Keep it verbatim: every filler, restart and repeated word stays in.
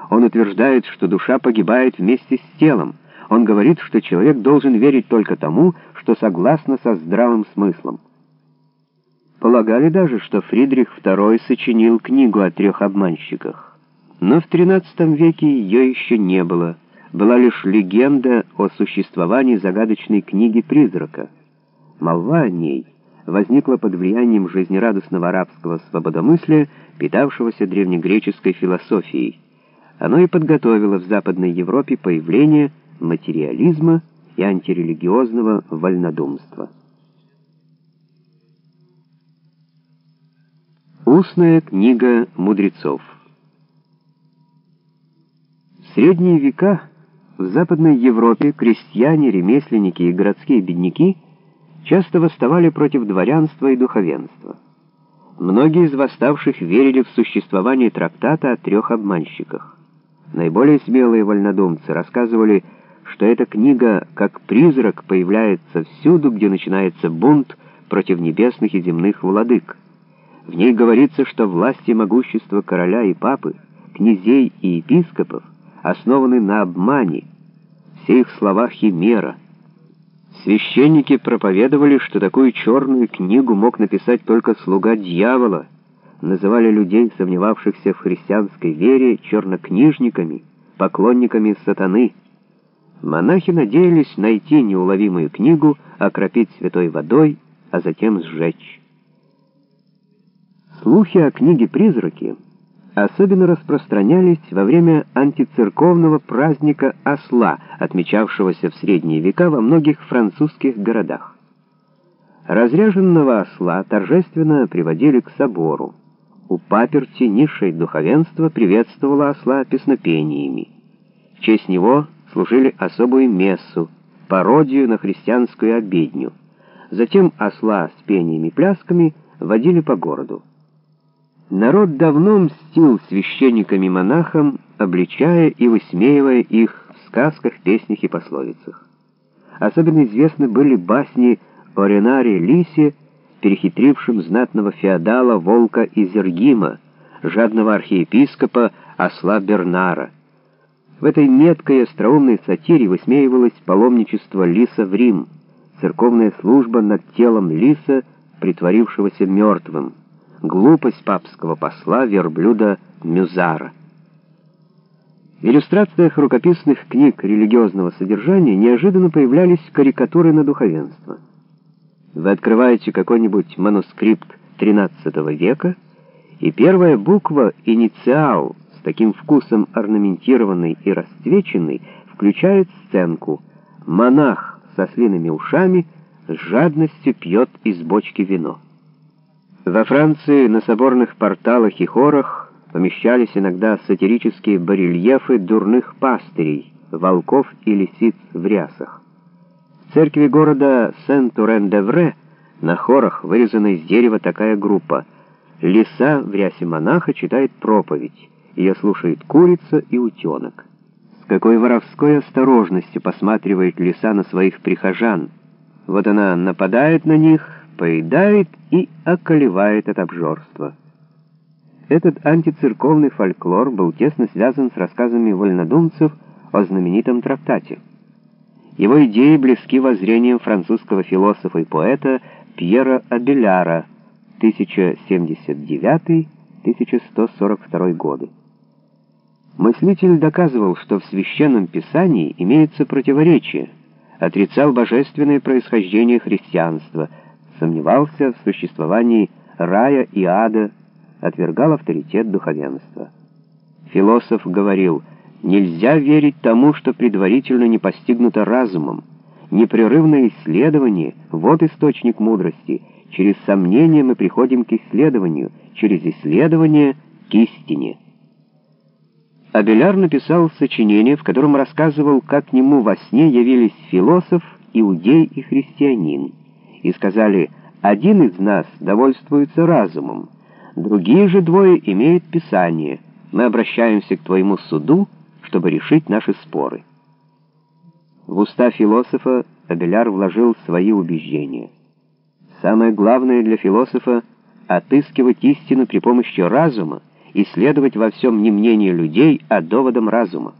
Он утверждает, что душа погибает вместе с телом. Он говорит, что человек должен верить только тому, что согласно со здравым смыслом. Полагали даже, что Фридрих второй сочинил книгу о трех обманщиках. Но в тринадцатом веке ее еще не было. Была лишь легенда о существовании загадочной книги-призрака. Молва о ней возникла под влиянием жизнерадостного арабского свободомыслия, питавшегося древнегреческой философией. Оно и подготовило в Западной Европе появление материализма и антирелигиозного вольнодумства. Устная книга мудрецов. В средние века в Западной Европе крестьяне, ремесленники и городские бедняки часто восставали против дворянства и духовенства. Многие из восставших верили в существование трактата о трех обманщиках. Наиболее смелые вольнодумцы рассказывали, что эта книга как призрак появляется всюду, где начинается бунт против небесных и земных владык. В ней говорится, что власть и могущество короля и папы, князей и епископов основаны на обмане. Все их слова — химера. Священники проповедовали, что такую черную книгу мог написать только слуга дьявола, называли людей, сомневавшихся в христианской вере, чернокнижниками, поклонниками сатаны. Монахи надеялись найти неуловимую книгу, окропить святой водой, а затем сжечь. Слухи о книге-призраке особенно распространялись во время антицерковного праздника Осла, отмечавшегося в средние века во многих французских городах. Разряженного осла торжественно приводили к собору. У паперти низшее духовенство приветствовало осла песнопениями. В честь него служили особую мессу, пародию на христианскую обедню. Затем осла с пениями и плясками водили по городу. Народ давно мстил священникам и монахам, обличая и высмеивая их в сказках, песнях и пословицах. Особенно известны были басни о Ренаре Лисе, перехитрившем знатного феодала Волка Изергима, жадного архиепископа осла Бернара. В этой меткой и остроумной сатире высмеивалось паломничество лиса в Рим, церковная служба над телом лиса, притворившегося мертвым, глупость папского посла верблюда Мюзара. В иллюстрациях рукописных книг религиозного содержания неожиданно появлялись карикатуры на духовенство. Вы открываете какой-нибудь манускрипт тринадцатого века, и первая буква «инициал», с таким вкусом орнаментированный и расцвеченный, включает сценку: монах со слиными ушами с жадностью пьет из бочки вино. Во Франции на соборных порталах и хорах помещались иногда сатирические барельефы дурных пастырей, волков и лисиц в рясах. В церкви города Сен-Турен-де-Вре на хорах вырезана из дерева такая группа: лиса в рясе монаха читает проповедь, ее слушает курица и утенок. С какой воровской осторожностью посматривает лиса на своих прихожан. Вот она нападает на них, поедает и околевает от обжорства. Этот антицерковный фольклор был тесно связан с рассказами вольнодумцев о знаменитом трактате. Его идеи близки воззрениям французского философа и поэта Пьера Абеляра тысяча семьдесят девятый — тысяча сто сорок второй годы. Мыслитель доказывал, что в Священном Писании имеется противоречие, отрицал божественное происхождение христианства, сомневался в существовании рая и ада, отвергал авторитет духовенства. Философ говорил: нельзя верить тому, что предварительно не постигнуто разумом. Непрерывное исследование — вот источник мудрости. Через сомнение мы приходим к исследованию, через исследование — к истине. Абеляр написал сочинение, в котором рассказывал, как к нему во сне явились философ, иудей и христианин, и сказали: один из нас довольствуется разумом, другие же двое имеют Писание, мы обращаемся к твоему суду, чтобы решить наши споры. В уста философа Абеляр вложил свои убеждения. Самое главное для философа — отыскивать истину при помощи разума и следовать во всем не мнению людей, а доводам разума.